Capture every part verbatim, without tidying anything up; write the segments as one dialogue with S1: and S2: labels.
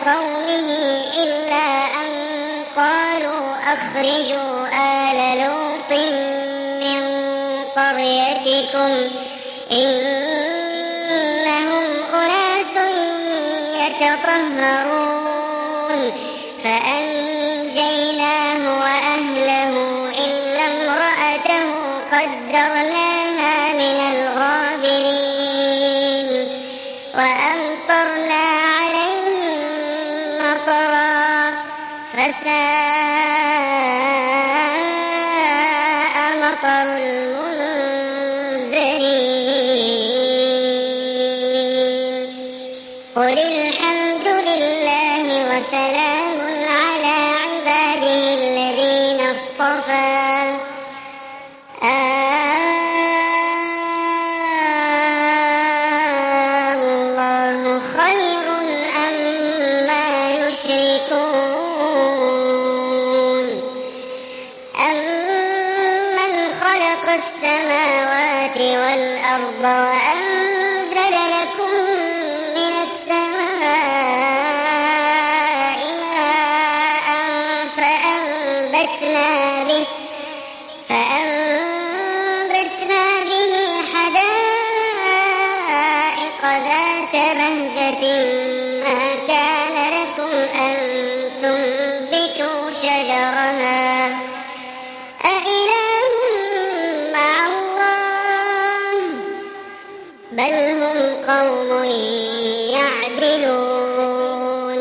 S1: قومه إلا أن قالوا أخرجوا آل لوط من قريتكم إنهم أناس يتطهرون فأنجيناه وأهله إلا امرأته قدرناها من الغابرين وأمطرنا عليهم مطرا فساء مطر المنذرين قل الحمد لله وسلام على عباده الذين اصطفى الله خير أما يشركون أمن خلق السماوات والأرض وأنزل لكم من السماء ماء فأنبتنا به فأنبتنا به حدائق ذات بهجة ما كان لكم أن تنبتوا شجرها أإله مع الله بل هم قوم يعدلون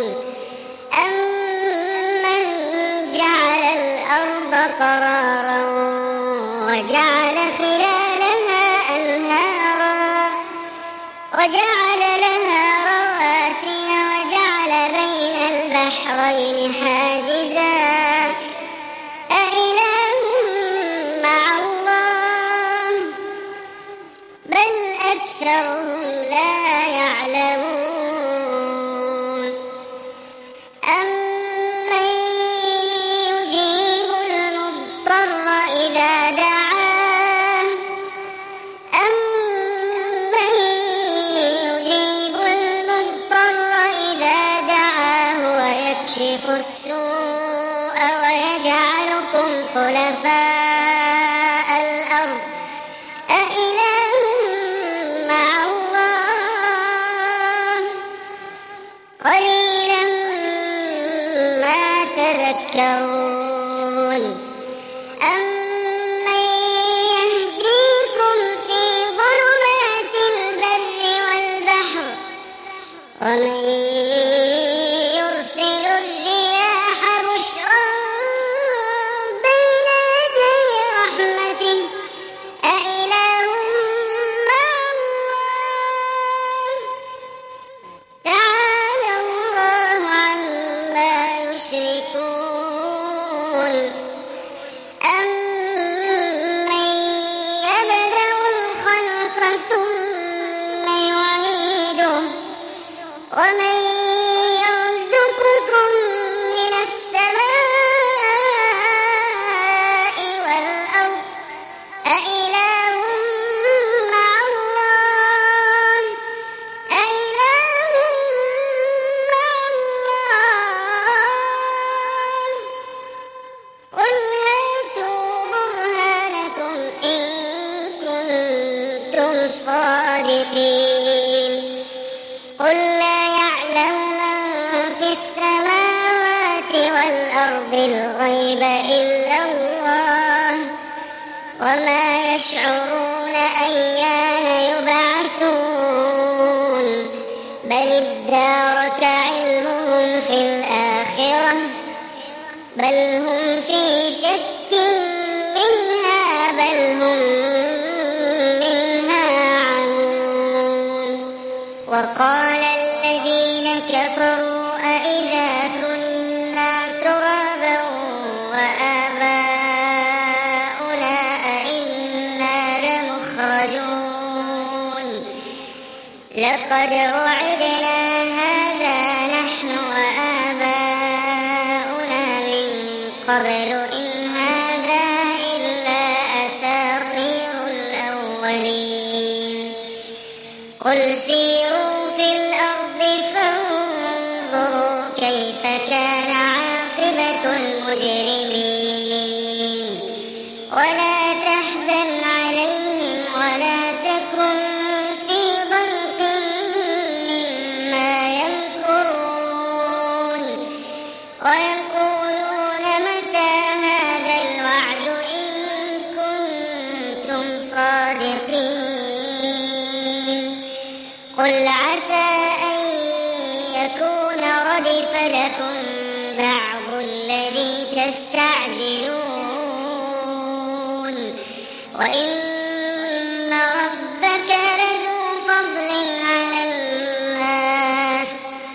S1: أمن جعل الأرض قرارا وجعل خلالها أنهارا وجعل لها رواسي وجعل بين البحرين حاجزا أإله مع الله بل أكثرهم لا يعلمون أمن يجيب المضطر إذا دعاه أمن يجيب المضطر إذا دعاه ويكشف السوء ويجعلكم خلفاء الأرض أإله مع الله قليلا ما تذكرون أمن يهديكم في ظلمات البر والبحر ومن يرسل الرياح بشرا بين يدي رحمته أإله مع الله تعالى الله عما يشركون أمن يبدأ الخلق ثم يعيده ومن يرزقكم من السماء والأرض أإله مع الله أإله مع الله قل هاتوا برهانكم إن كنتم صادقين قل لا يعلم من في السماوات والأرض الغيب إلا الله وما يشعرون أيان يبعثون بل ادارك علمهم في الآخرة بل هم في شك منها بل هم منها عنون وقال الذين كفروا أإذا كنا ترابا وآباؤنا أئنا لمخرجون لقد وعدنا هذا نحن وآباؤنا من قبل إن هذا إلا أساطير الأولين قل سيروا في الأرض فانظروا فلكم بعض الذي تستعجلون وإن ربك لذو فضل على الناس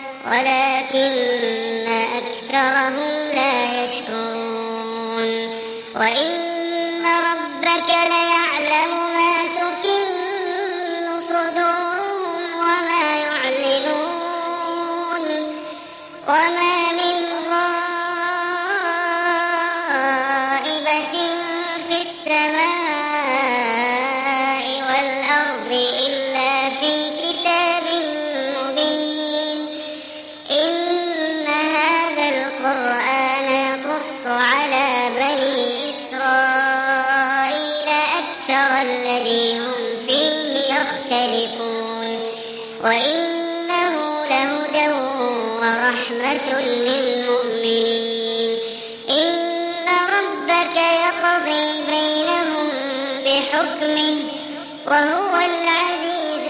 S1: ولكن أكثرهم لا يشكرون وإن ربك ليعلم ما تكن صدورهم وما يعلنون وما من غائبة في السماء والأرض إلا في كتاب مبين إن هذا القرآن يقص على بني إسرائيل أكثر الذي هم فيه يختلفون وإنه لهدى ورحمة للمؤمنين إن ربك يقضي بينهم بحكمه وهو العزيز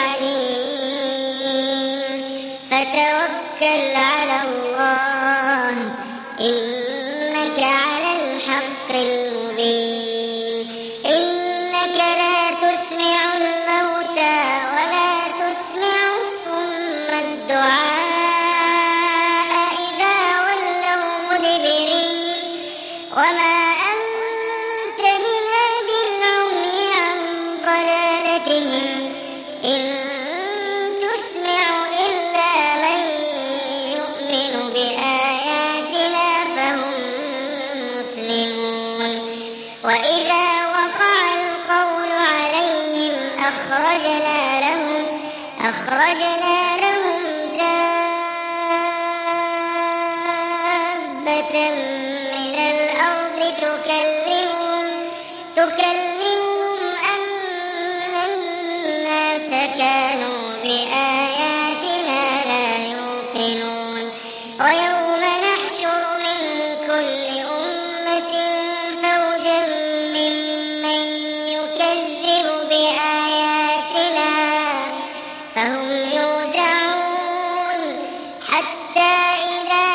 S1: العليم فتوكل على الله إنك على الحق المبين إنك لا تسمع الموتى ولا تسمع الصم الدعاء إذا ولوا مدبرين وما أنت بهاد العمي عن ضلالتهم إن تسمع إلا من يؤمن بآياتنا فهم مسلمون وإذا وقع القول عليهم أخرجنا لهم أخرجنا لهم دابة من الأرض تكلمهم تكلمهم أن الناس كانوا بآياتنا لا يوقنون ويوم نحشر من كل أمة فوجا ممن يكذب بآياتنا فهم يوزعون حتى إذا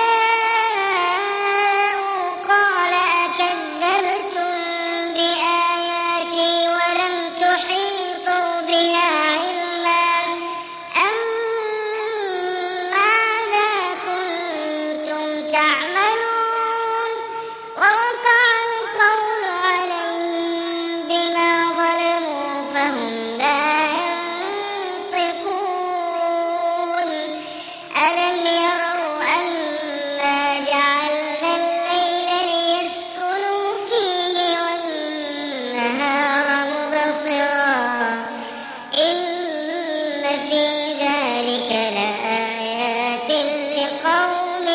S1: جاءوا قال أكذبتم بآياتي ولم تحيطوا بها علما أم ماذا كنتم تعملون ووقع القول عليهم بما ظلموا فهم لا ينطقون ألم يروا أنا جعلنا الليل ليسكنوا فيه والنهار مبصرا إن في ذلك لآيات لقوم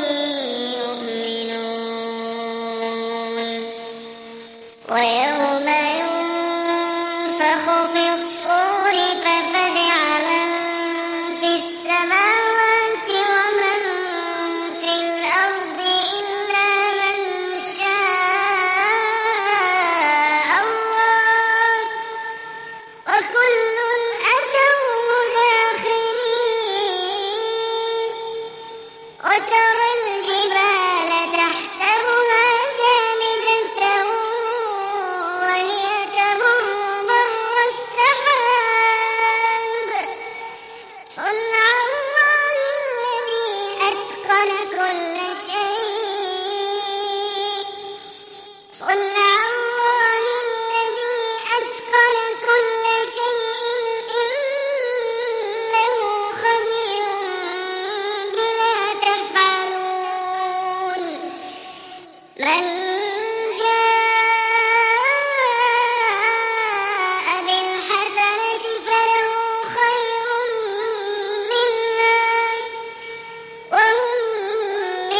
S1: يؤمنون ويوم ينفخ في الصور ففزع من في السماوات ومن في الأرض إلا من شاء الله وكل أتوه داخرين وترى الجبال تحسبها جامدة وهي تمر مر السحاب صنع الله الذي أتقن كل شيء صنع الله الذي أتقن كل شيء إنه خبير بما تفعلون من جاء بالحسنة فله خير منها وهم من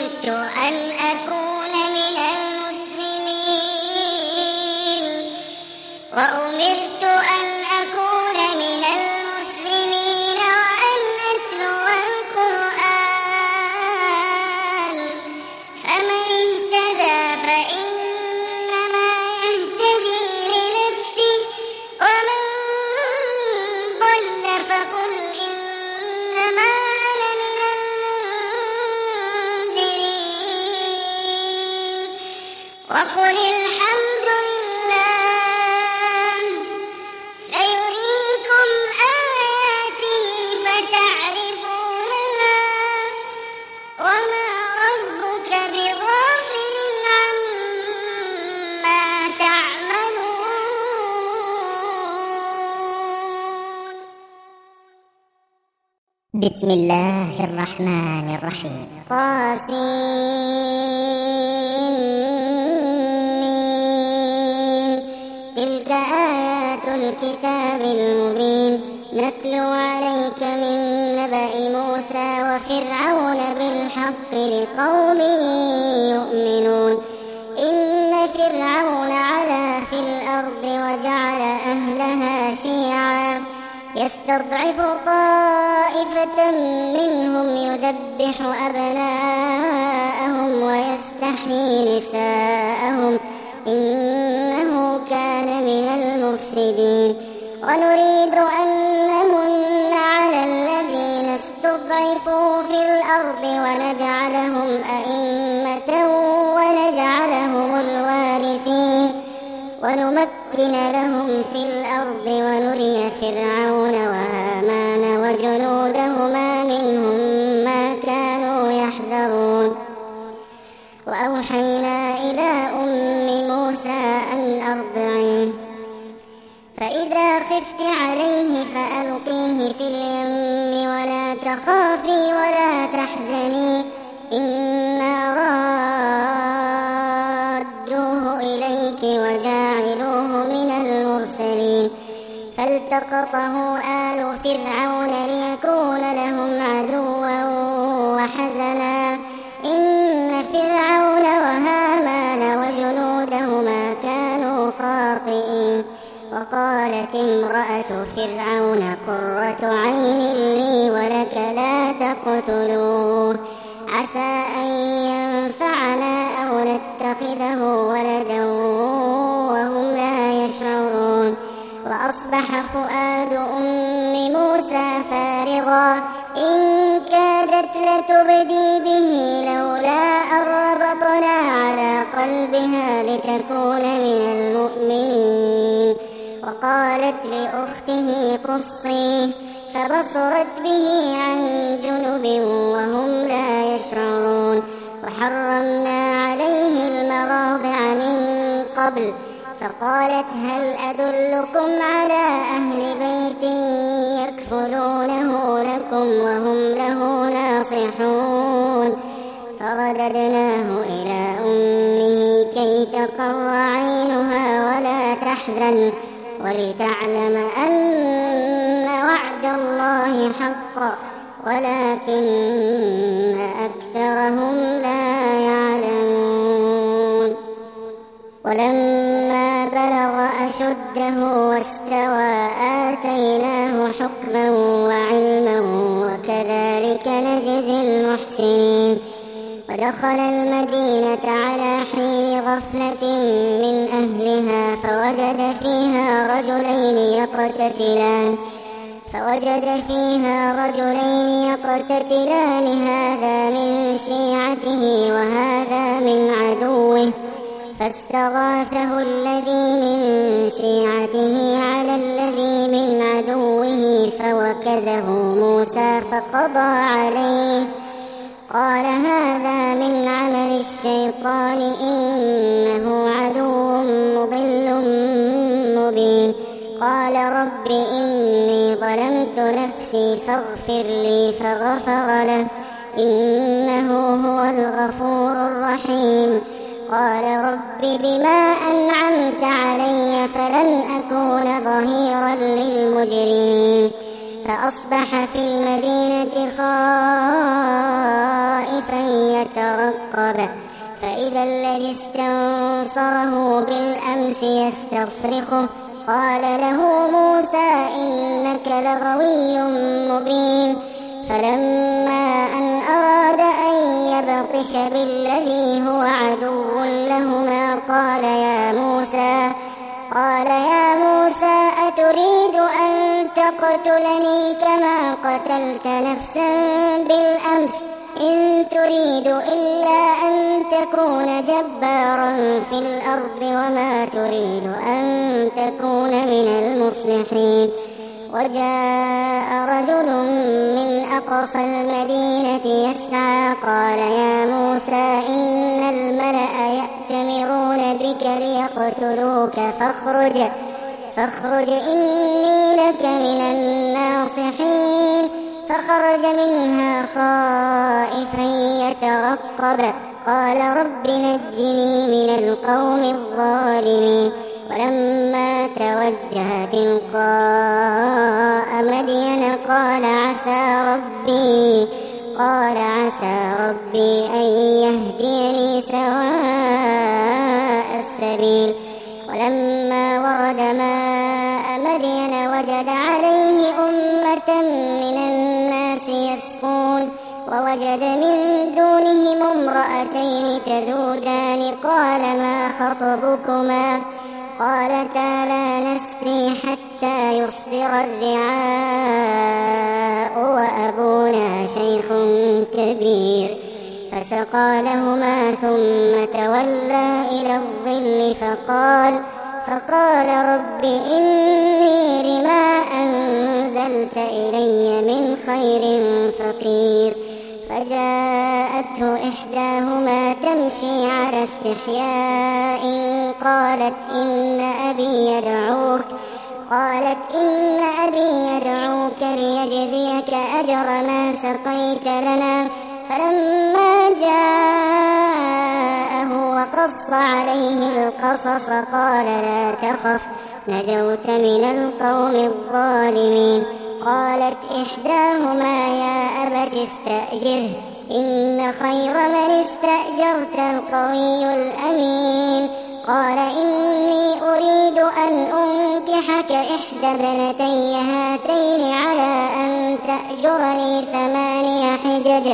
S1: وأمرت أن أكون من المسلمين وأمرت أن أكون من المسلمين وأن أتلو القرآن فمن اهتدى فإنما يهتدي لنفسه ومن ضل فقل إنما أنا من المنذرين وقل الحمد لله سيريكم آياته فتعرفونها وما ربك بغافل عما تعملون.
S2: بسم الله الرحمن الرحيم. طاسين تلك آيات الكتاب المبين نتلو عليك من نبأ موسى وفرعون بالحق لقوم يؤمنون. إن فرعون علا في الأرض وجعل أهلها شيعا يستضعف طائفة منهم يذبح أبناءهم ويستحيي نساءهم إنه كان من المفسدين. ونريد أن نمن على الذين استضعفوا في الأرض ونجعلهم أئمة ونجعلهم الوارثين ونمكن لهم في الأرض ونري فرعون وهامان وجنودهما منهم ما كانوا يحذرون. وأوحينا إلى أم موسى أن أرضعيه فإذا خفت عليه فألقيه في اليم ولا تخافي ولا تحزني إنا رادوه إليك وجاعلوه من المرسلين. فالتقطه آل فرعون ليكون لهم عدوا وحزنا إن فرعون وهامان وجنودهما كانوا خاطئين. وقالت امرأة فرعون قرة عين لي ولك لا تقتلوه عسى أن ينفعنا أو نتخذه ولدا وهم لا يشعرون. وأصبح فؤاد أم موسى فارغا إن كادت لتبدي به لولا أن ربطنا على قلبها لتكون من المؤمنين. وقالت لأخته قصيه فبصرت به عن جنب وهم لا يشعرون. وحرمنا عليه المراضع من قبل فقالت هل أدلكم على أهل بيت يكفلونه لكم وهم له ناصحون. فرددناه إلى أمه كي تقر عينها ولا تحزن ولتعلم أن وعد الله حق ولكن أكثرهم لا يعلمون. ولما بلغ أشده واستوى آتيناه حكما وعلما وكذلك نجزي المحسنين. ودخل المدينة على حين غفلة من أهلها فوجد فيها رجلين يقتتلان فوجد فيها رجلين يقتتلان هذا من شيعته وهذا من عدوه فاستغاثه الذي من شيعته على الذي من عدوه فوكزه موسى فقضى عليه قال هذا من عمل الشيطان إنه عدو مضل مبين. قال رب إني ظلمت نفسي فاغفر لي فغفر له إنه هو الغفور الرحيم. قال رب بما أنعمت علي فلن أكون ظهيرا للمجرمين. فأصبح في المدينة خائفا يترقب الذي استنصره بالأمس يستصرخه قال له موسى إنك لغوي مبين فلما أن أراد أن يبطش بالذي هو عدو لهما قال يا موسى قال يا موسى أتريد أن تقتلني كما قتلت نفسا بالأمس إن تريد إلا أن تكون جبارا في الأرض وما تريد أن تكون من المصلحين. وجاء رجل من أقصى المدينة يسعى قال يا موسى إن الملأ يأتمرون بك ليقتلوك فاخرج فاخرج إني لك من الناصحين. فخرج منها خائفا يترقب قال رب نجني من القوم الظالمين. ولما توجه تلقاء مدين قال عسى ربي قال عسى ربي أن يهديني سواء السبيل. ولما ورد ماء مدين وجد عليه أمة من الناس يسقون ووجد من دونهم امرأتين تذودان قال ما خطبكما قالتا لا نسقي حتى يصدر الرعاء وأبونا شيخ كبير. فسقى لهما ثم تولى إلى الظل فقال فقال رب إني لما أنزلت إلي من خير فقير. فجاءته إحداهما تمشي على استحياء قالت إن أبي يدعوك قالت إن أبي يدعوك ليجزيك أجر ما سقيت لنا. فلما جاءه وقص عليه القصص قال لا تخف نجوت من القوم الظالمين. قالت إحداهما يا أبت استأجره إن خير من استأجرت القوي الأمين. قال إني أريد أن أنكحك إحدى ابنتي هاتين على أن تأجرني ثماني حجج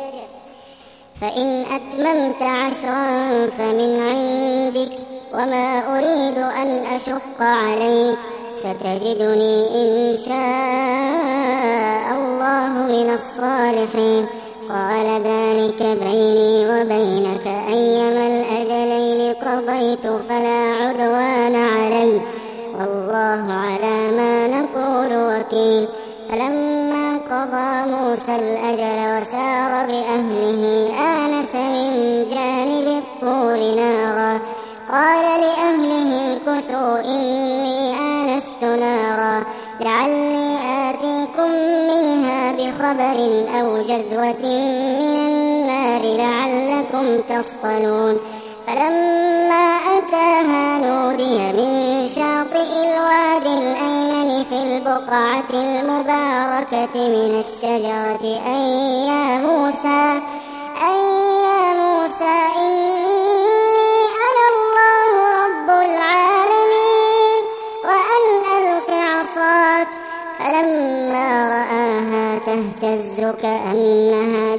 S2: فإن أتممت عشرا فمن عندك وما أريد أن أشق عليك ستجدني إن شاء الله من الصالحين. قال ذلك بيني وبينك أيما الأجلين قضيت فلا عدوان علي والله على ما نقول وكيل. فلما قضى موسى الأجل وسار بأهله آنس من جانب الطور نارا قال لأهله امكثوا إني آنست نارا لعلي آتيكم منها بخبر أو جذوة من النار لعلكم تصطلون. فلما أتاها نودي من شاطئ الوادي الأيمن في البقعة المباركة من الشجرة أن يا موسى أن يا موسى إني أنا الله رب العالمين وأن ألق عصاك. فلما رآها تهتز كأنها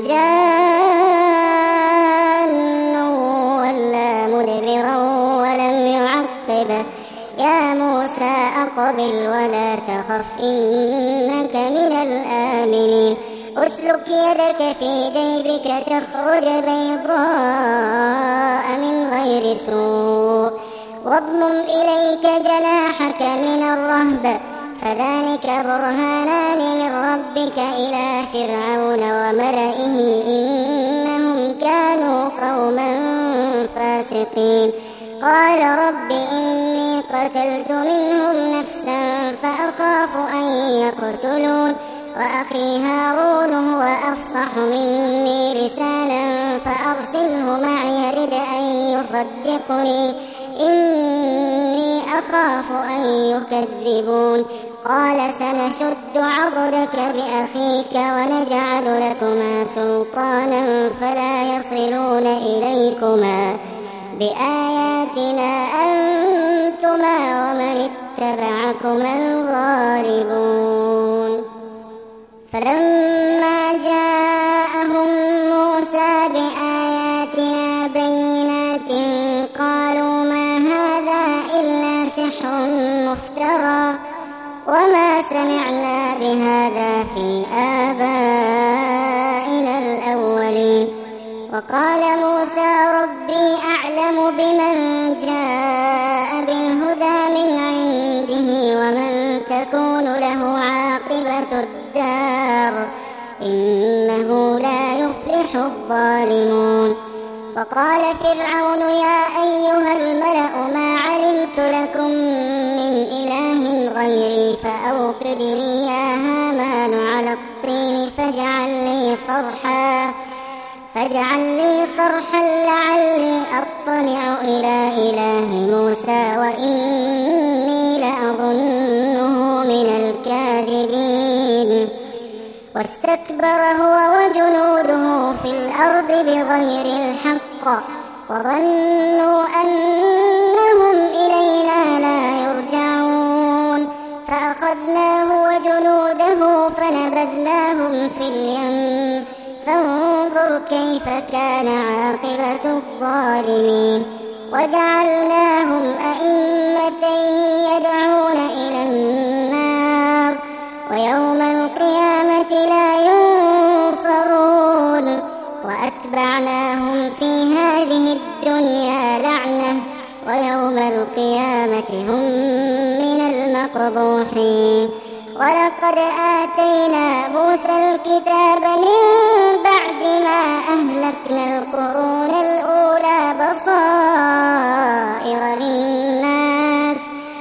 S2: جان ولا مدبرا ولم يعقب يا موسى أقبل ولا تخف إنك من الآمنين. أسلك يدك في جيبك تخرج بيضاء من غير سوء واضمم إليك جناحك من الرهب فذلك برهانان من ربك إلى فرعون وملئه إنهم كانوا قوما فاسقين. قال رب إني قتلت منهم نفسا فأخاف أن يقتلون وأخي هارون هو أفصح مني لسانا فأرسله معي رد أن يصدقني إني أخاف أن يكذبون. قال سنشد عضدك بأخيك ونجعل لكما سلطانا فلا يصلون إليكما بآياتنا أنتما ومن اتبعكما الغالبون. فلما جاءهم موسى بآياتنا بينات قالوا ما هذا إلا سحر مفترى وما سمعنا بهذا في آبائنا الأولين. وقال موسى ربي أعلم بمن جاء بالهدى من عنده ومن تكون له عاقبة الدار إنه لا يفلح الظالمون. وقال فرعون يا أيها الملأ ما علمت لكم من إله غيري فأوقد لي يا هامان على الطين فاجعل لي صرحا فاجعل لي صرحا لعلي أطلع إلى إله موسى وإني لأظنه من الكاذبين. واستكبر هو وجنوده في الأرض بغير الحق وظنوا أنهم إلينا لا يرجعون فأخذناه وجنوده فنبذناهم في اليم فانظر كيف كان عاقبة الظالمين. وجعلناهم أئمة يدعون إلى النار ويوم القيامة لا ينصرون. وأتبعناهم في هذه الدنيا لعنة ويوم القيامة هم من المقبوحين. ولقد آتينا موسى الكتاب من بعد ما أهلكنا القرون الأولى بصائر للناس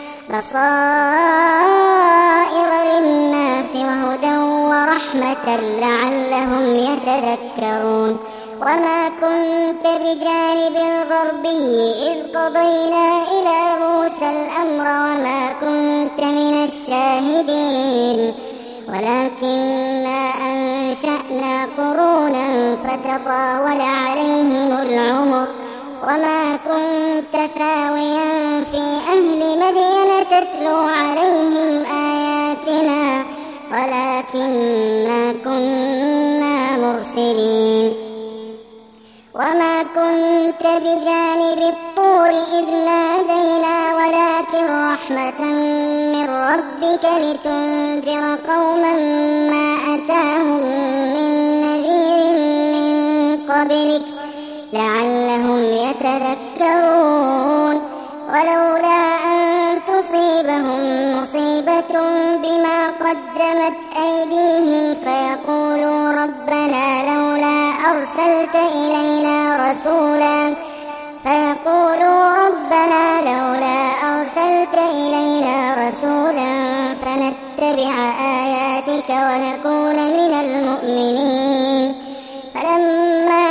S2: بصائر للناس وهدى ورحمة لعلهم يتذكرون. وما كنت بجانب الغربي إذ قضينا إلى موسى الأمر وما كنت من الشاهدين ولكننا أنشأنا قرونا فتطاول عليهم العمر وما كنت ثاويا في أهل مدين تتلو عليهم آياتنا ولكننا كنا مرسلين. وما كنت بجانب الطور إذ نادينا ولكن رحمة من ربك لتنذر قوما ما أتاهم من نذير من قبلك لعلهم يتذكرون. ولولا أن تصيبهم مصيبة بما قدمت أيديهم فيقولوا ربنا لولا أرسلت إلينا رسولا فيقولوا ربنا لولا أرسلت إلينا رسولا فنتبع آياتك ونكون من المؤمنين. فلما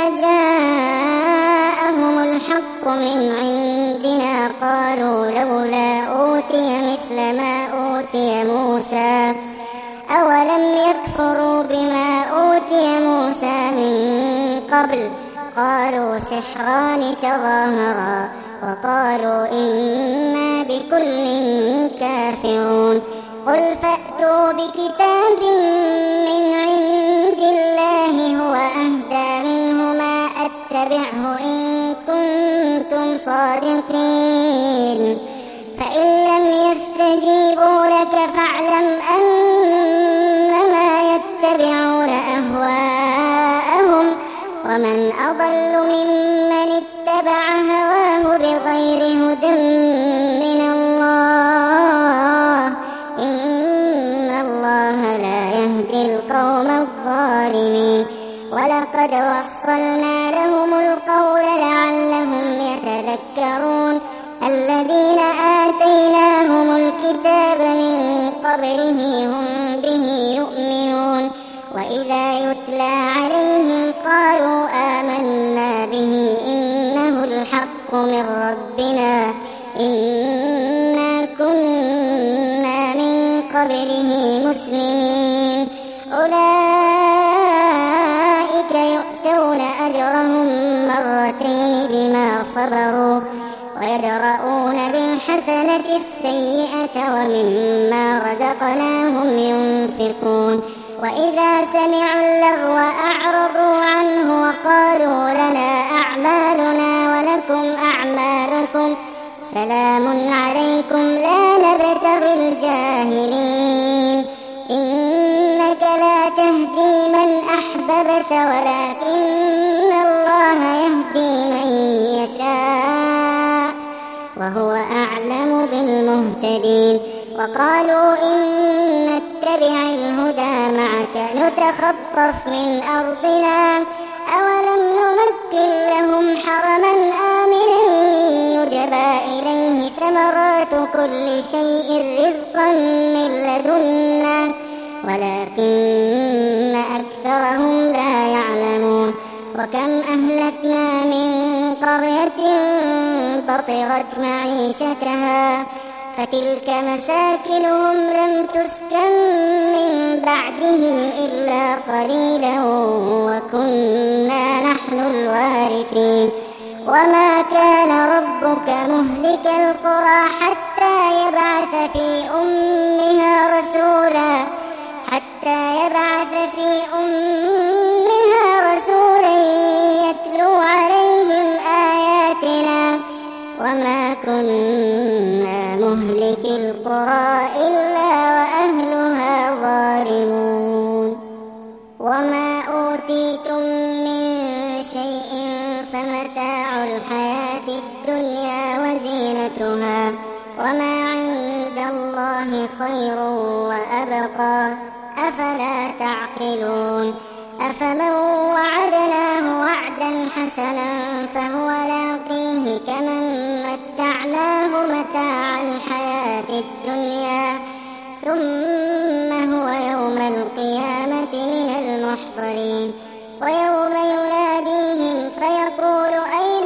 S2: جاءهم الحق من عندنا قالوا لولا أوتي مثل ما أوتي موسى أولم يكفروا بما أوتي موسى من قبل قالوا سحران تظاهرا وقالوا إنا بكل كافرون. قل فأتوا بكتاب من عند الله هو أهدى منهما أتبعه إن كنتم صادقين. فإن لم يستجيبوا لك فاعلم أنما يتبعون أهواءهم ومن أضل ممن اتبع هواه بغير هدى من الله إن الله لا يهدي القوم الظالمين. ولقد وصلنا لهم القول لعلهم يتذكرون. الذين آتيناهم الكتاب من قبله هم به يؤمنون وإذا يتلى عليهم قالوا آمنا به إنه الحق من ربنا إنا كنا من قبله مسلمين. أولئك يؤتون أجرهم مرتين بما صبروا ويدرؤون بالحسنة السيئة ومما رزقناهم ينفقون وإذا سمعوا اللغو أعرضوا عنه وقالوا لنا أعمالنا ولكم أعمالكم سلام عليكم لا نبتغي الجاهلين إنك لا تهدي من أحببت ولكن الله يهدي من يشاء وهو أعلم بالمهتدين وقالوا إن نتبع الهدى معك نتخطف من أرضنا أولم نمكن لهم حرما آمنا يجبى إليه ثمرات كل شيء رزقا من لدنا ولكن أكثرهم لا يعلمون وكم أهلكنا من قرية بطرت معيشتها فتلك مساكنهم لم تسكن من بعدهم إلا قليلا وكنا نحن الوارثين وما كان ربك مهلك القرى حتى يبعث في أمها رسولا حتى يبعث في أمها رسولا يتلو عليهم آياتنا وما كنا مهلك القرى إلا وأهلها ظالمون وما أوتيتم من شيء فمتاع الحياة الدنيا وزينتها وما عند الله خير وأبقى أفلا تعقلون أفمن وعدناه وعدا حسنا فهو لاقيه كمن متعناه متاع الحياة الدنيا ثم هو يوم القيامة من المحضرين ويوم يناديهم فيقول أين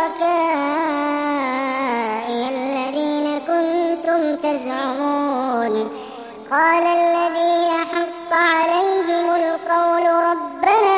S2: شركائي الذين كنتم تزعمون قال الذين حق عليهم القول ربنا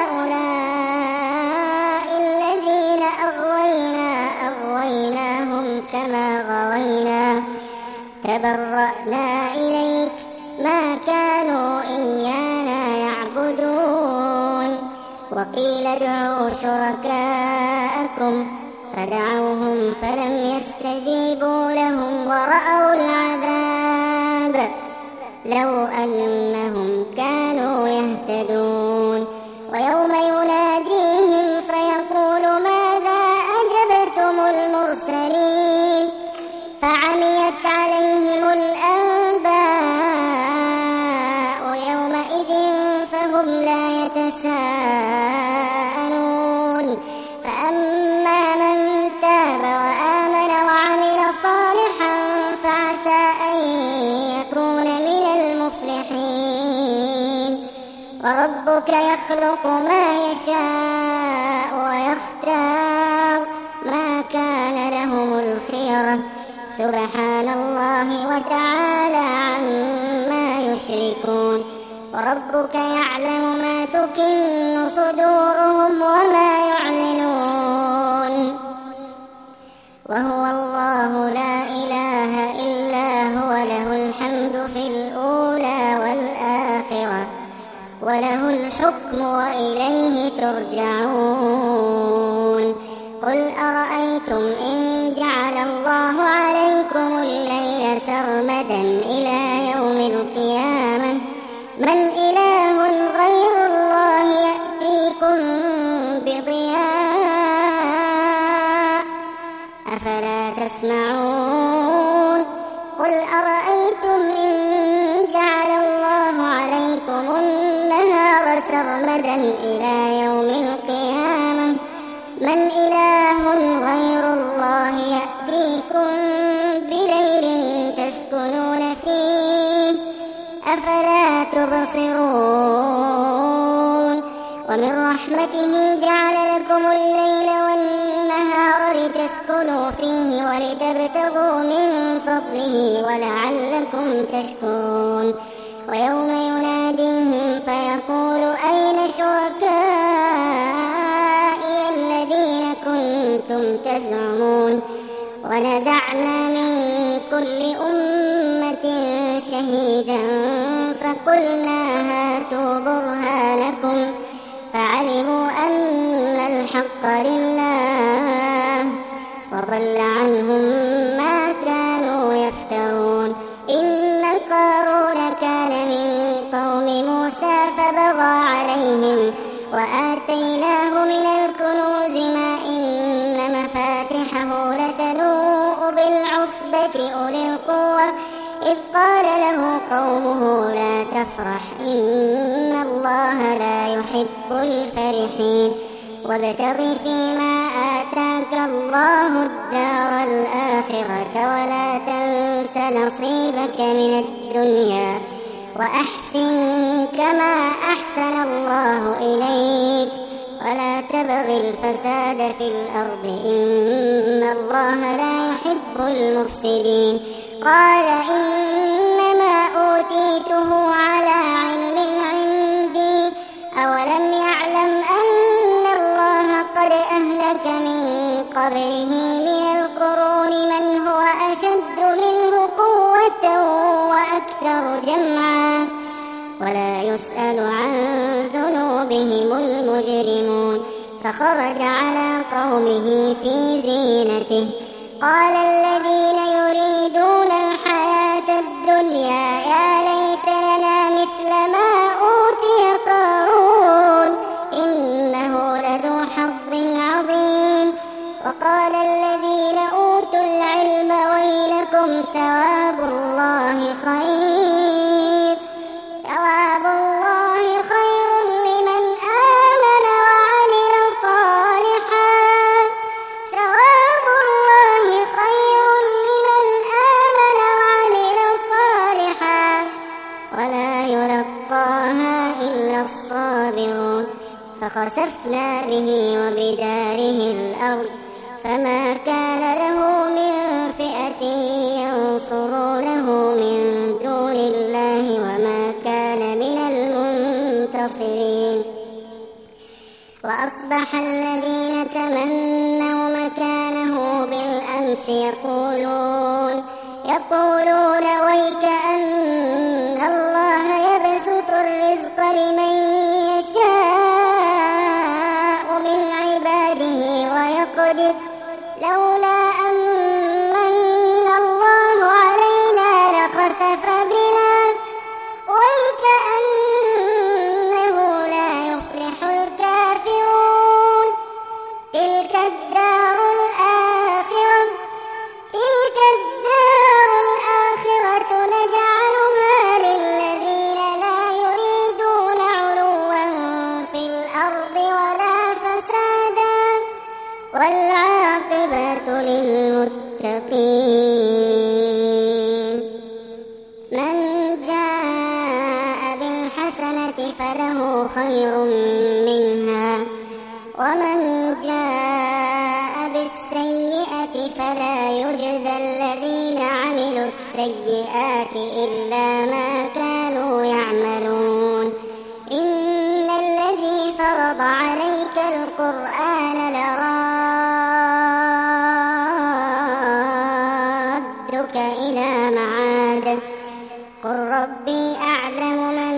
S2: هؤلاء الذين أغوينا أغويناهم كما غوينا تبرأنا إليك ما كانوا إيانا يعبدون وقيل ادعوا شركاءكم فدعوهم فلم يستجيبوا لهم ورأوا العذاب لو أنهم كانوا يهتدون ويوم يناديهم فيقول ماذا أجبتم المرسلين فعميت عليهم الأنباء يومئذ فهم لا يتساءلون فأما من تاب وآمن وعمل صالحا فعسى أن يكون من المفلحين وربك يخلق ما يشاء ويختار ما كان لهم الخيرة سبحان الله وتعالى عما يشركون وربك يعلم ما تكن صدورهم وما يعلنون وهو الله لا إله إلا هو له الحمد في الأولى والآخرة وله الحكم وإليه ترجعون قل أرأيتم إن جعل الله عليكم الليل سرمدا إلى يوم القيامة من إله غير الله يأتيكم بضياء أفلا تسمعون قل أرأيتم إن جعل الله عليكم النهار سرمدا إلى يوم القيامة من إله غير الله يأتيكم بليل تسكنون فيه أفلا تبصرون ومن رحمته جعل لكم الليل والنهار لتسكنوا فيه ولتبتغوا من فضله ولعلكم تشكرون ويوم يناديهم فيقول أين شركائي الذين كنتم كنتم تزعمون. ونزعنا من كل أمة شهيدا فقلنا هاتوا برهانكم فعلموا أن الحق لله وضل عنهم ما كانوا يفترون. إن قارون كان من قوم موسى فبغى عليهم وآتيناه من الكنوز ما إن مفاتحه لتنوء بالعصبة أولي القوة إذ قال له قومه لا تفرح إن الله لا يحب الفرحين. وابتغ فيما آتاك الله الدار الآخرة ولا تنس نصيبك من الدنيا وأحسن كما أحسن الله إليك ولا تبغ الفساد في الأرض إن الله لا يحب المفسدين. قال إنما أوتيته على علم عندي أولم يعلم أن الله قد أهلك من قبله من القرون من هو أشد منه قوة وأكثر جمعا ولا يسأل عن ذنوبهم المجرمون. فخرج على قومه في زينته قال الذين يريدون الحياة الدنيا يا ليت لنا مثل ما أوتي قارون إنه لذو حظ عظيم. وقال الذين أوتوا العلم ويلكم ثواب الله خير ثواب الله خير لمن آمن وعمل صالحا ثواب الله خير لمن آمن وعمل صالحا ولا يلقاها إلا الصابرون. فخسفنا به وبداره الأرض فما كان له من فئة ينصرونه من دون الله وما كان من المنتصرين. وأصبح الذين تمنوا مكانه بالأمس يقولون يقولون ويك أن الله يبسط الرزق لمن يشاء من عباده ويقدر لولا أمن الله علينا لخسف بنا ويكأنه لا يفلح الكافرون. تلك الدار الآخرة تلك الدار الآخرة نجعلها للذين لا يريدون علوا في الأرض ولا فسادا والعاقبة للمتقين. من جاء بالحسنة فله خير منها ومن جاء بالسيئة فلا يجزى الذين عملوا السيئات إلا ما كانوا يعملون. إن الذي فرض عليك القرآن لرادك إلى معاد قل ربي أعلم من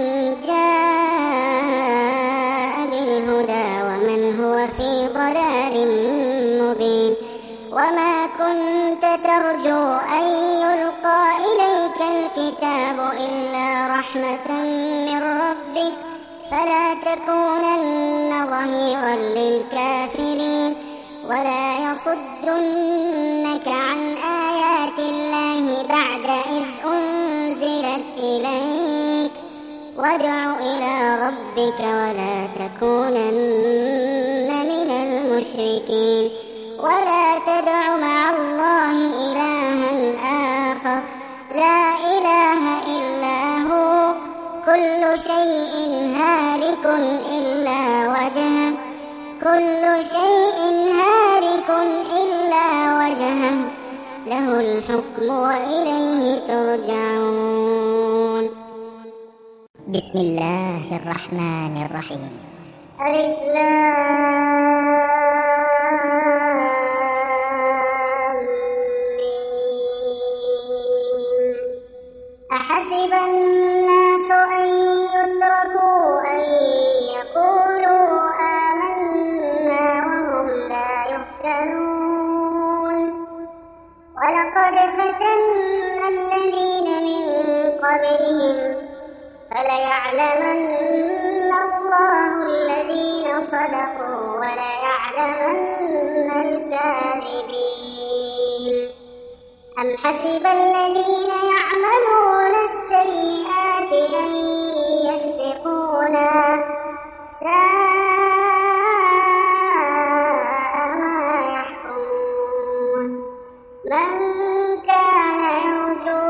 S2: جاء بالهدى ومن هو في ضلال مبين. وما كنت ترجو أن يلقى إليك الكتاب إلا رحمة من ربك فلا تكونن ظهيرا للكافرين ولا يصدنك عن آيات الله بعد إذ أنزلت إليك وادع إلى ربك ولا تكونن من المشركين. ولا تدع مع الله إلها آخر لا إله إلا هو كل شيء هالك إلا وجهه كل شيء هالك إلا وجهه له الحكم وإليه ترجعون.
S3: بسم الله الرحمن الرحيم.
S2: ألف لام صدقوا وليعلمن الكاذبين. أم حسب الذين يعملون السيئات أن يسبقونا ساء ما يحكمون. من كان يرجو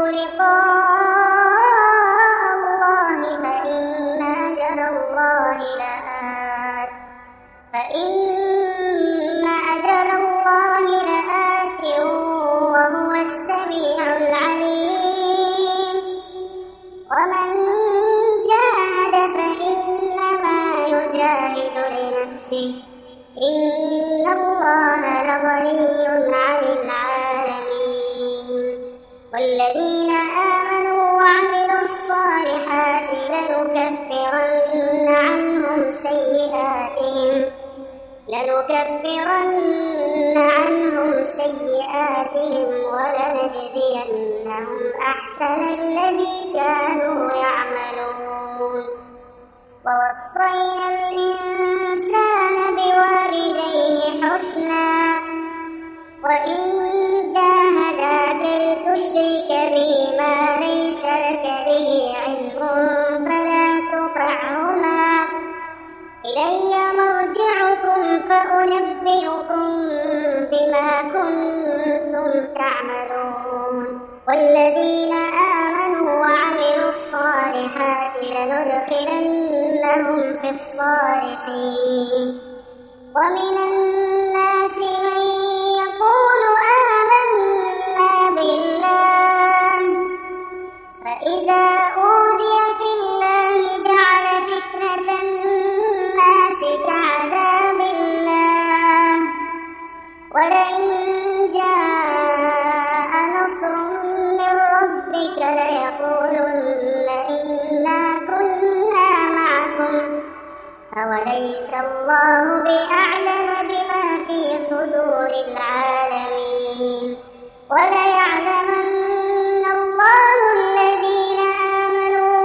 S2: لقاء الله فإن أجل الله لآت فإن أجل الله لآت وهو السميع العليم. ومن جاهد فإنما يجاهد لنفسه إن الله لغني عن العالمين. والذين آمنوا وعملوا الصالحات لنكفرن عنهم سيئاتهم لنكفرن عنهم سيئاتهم ولنجزينهم أحسن الذي كانوا يعملون. ووصينا الإنسان بوالديه حسنا وإن جاهداك لتشرك بي ما ليس لك به علم فلا تطعهما إلي مرجعكم فأنبئكم بما كنتم تعملون. والذين آمنوا وعملوا الصالحات لندخلنهم في الصالحين. ومن الناس من يقول آمنا بالله فإذا أوذي في الله جعل فتنة الناس كعذاب الله ولئن جاء نصر من ربك ليقولن إنا كنا معكم أوليس الله بأعلم بما في صدور العالمين. وليعلمن الله الذين آمنوا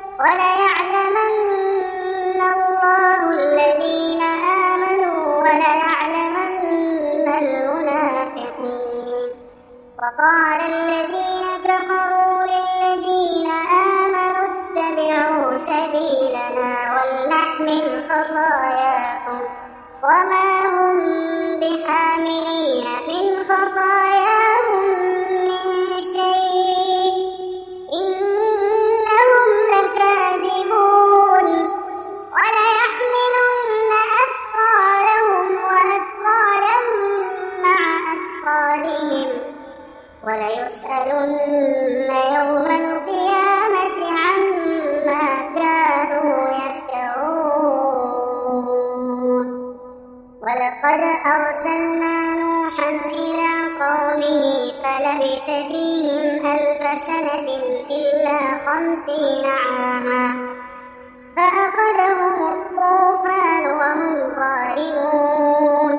S2: وليعلمن الله الذين آمنوا وليعلمن المنافقين. وقال الذين كفروا للذين آمنوا اتبعوا سبيلنا ولنحمل خطاياكم وما هم بحاملين من خطاياهم من شيء إنهم لكاذبون. وليحملن أثقالهم وأثقالا مع أثقالهم وليسألن يوم القيامة عما كانوا يفترون. ولقد أرسلنا نوحا إلى قومه فلبث فيهم ألف سنة إلا خمسين عاما فأخذهم الطوفان وهم ظالمون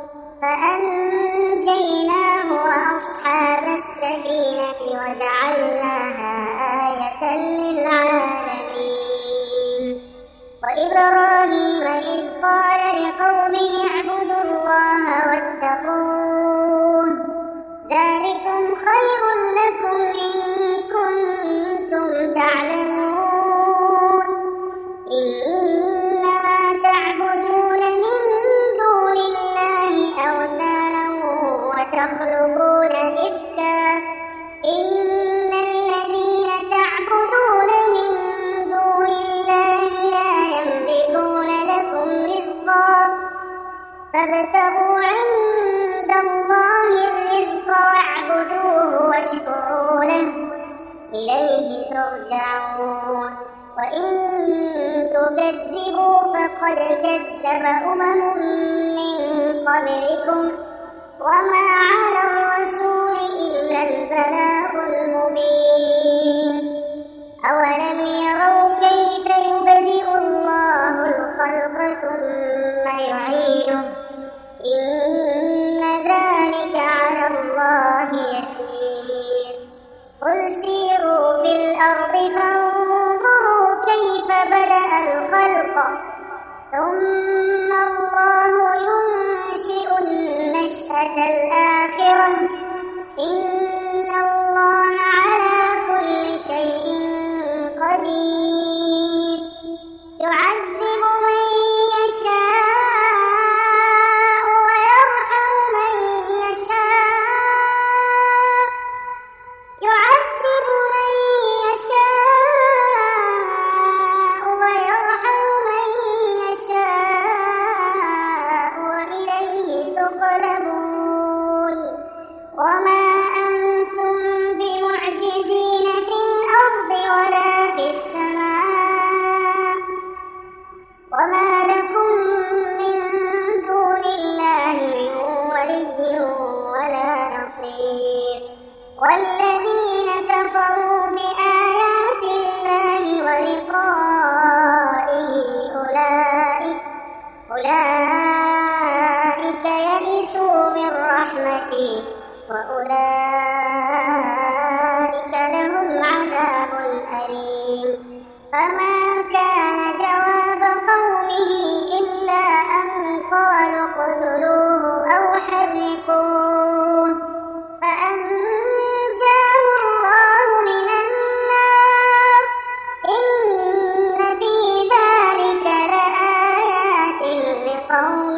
S2: فأنجيناه وأصحاب السفينة وجعلناها آية للعالمين. وإبراهيم إذ قال لقومه اعبدوا الله واتقوه ذلكم خير لكم إن كنتم تعلمون. إنما تعبدون من دون الله أوثانا وتخلقون إفكا إن الذين تعبدون من دون الله لا يملكون لكم رزقا فابتغوا عند الله الرزق واعبدوه واشكروا له إليه ترجعون. وإن تكذبوا فقد كذب أمم من قبلكم وما على الرسول إلا البلاغ المبين. أولم يروا كيف يبدئ الله الخلق ثم يعيده إن ذلك على الله يسير. قل سيروا في الأرض فانظروا كيف بدأ الخلق ثم والذين كفروا بآيات الله ولقائه أولئك أولئك يئسوا من رحمتي وأولئك لهم عذاب أليم. فما كان جواب قومه إلا أن قالوا اقتلوه أو حرقوه فأنجاه الله من النار. إن في ذلك لآيات لقوم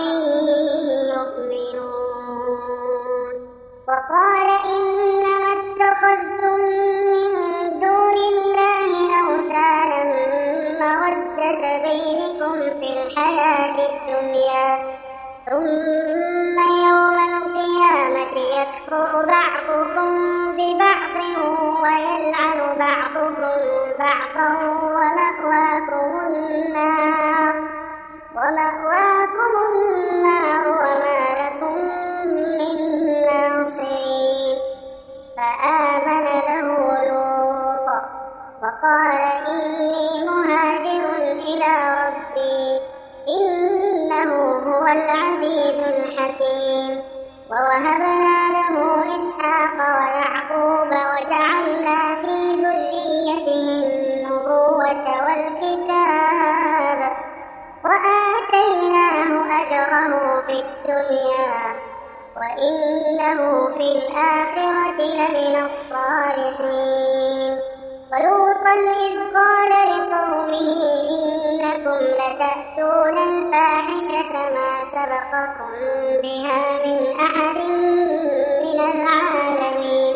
S2: يؤمنون. وقال إنما اتخذتم من دون الله أوثانا مودة بينكم في الحياة الدنيا ثم يوم القيامة يكفر بعضكم ببعض ويلعن بعضكم بعضا ومأواكم النار ومأواكم النار وما لكم من ناصرين. فآمن له لوط وقال إني مهاجر إلى ربي إنه هو العزيز الحكيم. ووهبنا له إسحاق ويعقوب وجعلنا في ذريته النبوة والكتاب وآتيناه أجره في الدنيا وإنه في الآخرة لمن الصالحين. ولوطا إذ قال لقومه إنكم لتأتون الفاحشة ما سبقكم بها من أحد من العالمين.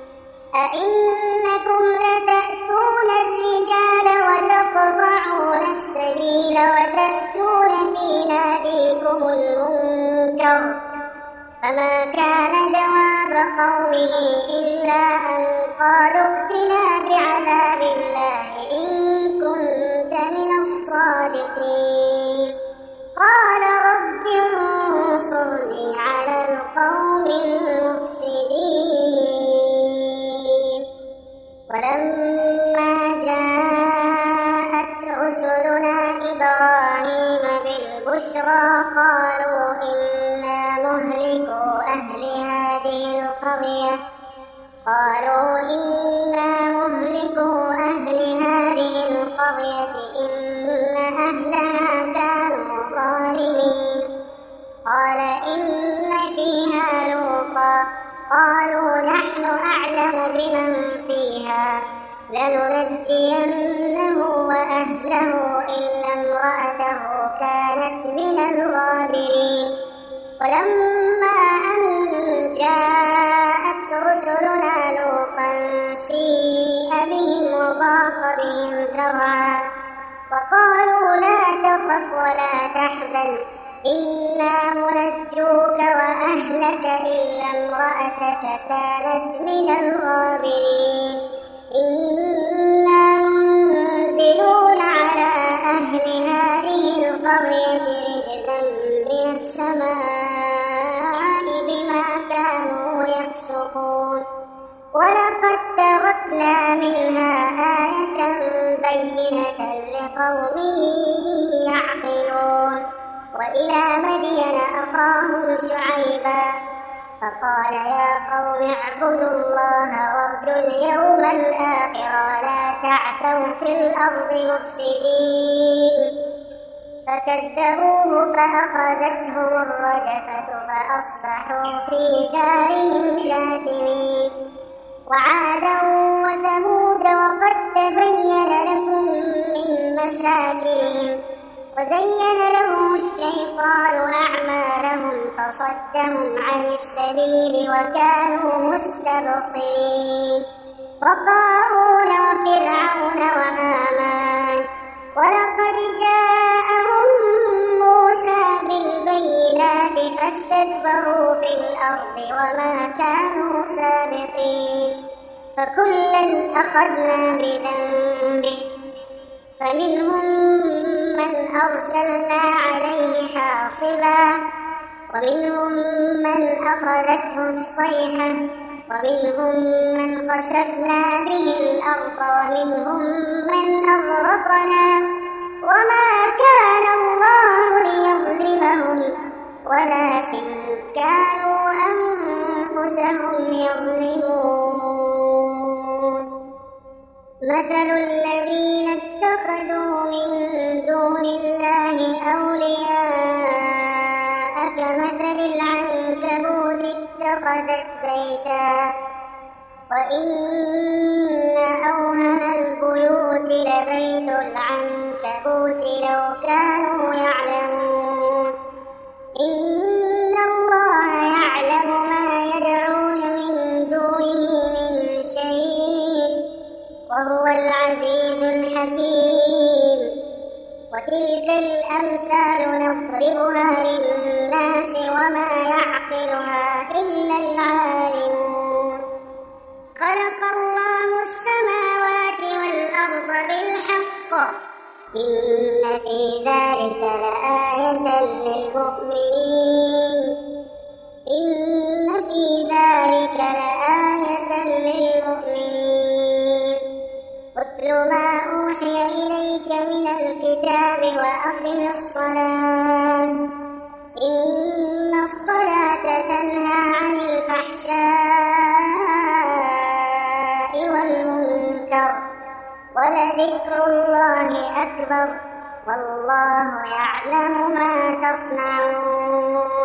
S2: أئنكم لتأتون الرجال وتقطعون السبيل وتأتون في ناديكم المنكر. فما كان جواب قومه إلا أن قالوا ائتنا بعذاب الله إن كنت من الصادقين. قال رب انصرني على القوم المفسدين. ولما جاءت رسلنا إبراهيم بالبشرى قالوا إنا مهلكو أهل هذه القرية قالوا إنا مهلكو أهل هذه القرية إن أهلها كانوا ظالمين. قال إن فيها لوطا قالوا نحن أعلم بمن فيها لننجينه وأهله إلا امرأته كانت من الغابرين. ولما أن جاءت رسلنا لوطا سيء بهم وضاق بهم ذرعا وقالوا لا تخف ولا تحزن إنا منجوك وأهلك إلا امرأتك كانت من الغابرين. إنا منزلون على أهل هذه القرية رجزا من السماء بما كانوا يفسقون. ولقد تركنا منها آية بينة لقوم يعقلون. وإلى مدين أخاهم شعيبا فقال يا قوم اعبدوا الله وارجوا اليوم الآخر ولا تعثوا في الأرض مفسدين. فكذبوه فأخذتهم الرجفة فأصبحوا في دارهم جاثمين. وعادا وثمود وقد تبين لكم من مساكنهم وزين لهم الشيطان أعمالهم فصدهم عن السبيل وكانوا مستبصرين. وقارون وفرعون وهامان ولقد جاءهم موسى بالبينات فاستكبروا في الأرض وما كانوا سابقين. فكلا أخذنا بذنبه فمنهم من أرسلنا عليه حاصبا ومنهم من أخذته الصيحة ومنهم من خسفنا به الأرض ومنهم من أغرقنا وما كان الله ليظلمهم ولكن كانوا أنفسهم يظلمون. مثل الذين اتخذوا من دون الله أولياء كمثل العنكبوت اتخذت بيتا وإن أوهن البيوت لبيت العنكبوت لو كانوا يعلمون. إن الله يعلم ما يدعون من دونه من شيء وهو العزيز الحكيم. وتلك الأمثال نضربها للناس وما يعقلها إلا العالمون. خلق الله السماوات والأرض بالحق إن في ذلك لآية للمؤمنين إن في ذلك لآية للمؤمنين. اتل ما أوحي إليك من الكتاب وأقم الصلاة إن الصلاة تنهى عن الفحشاء والمنكر ولذكر الله أكبر والله يعلم ما تصنعون.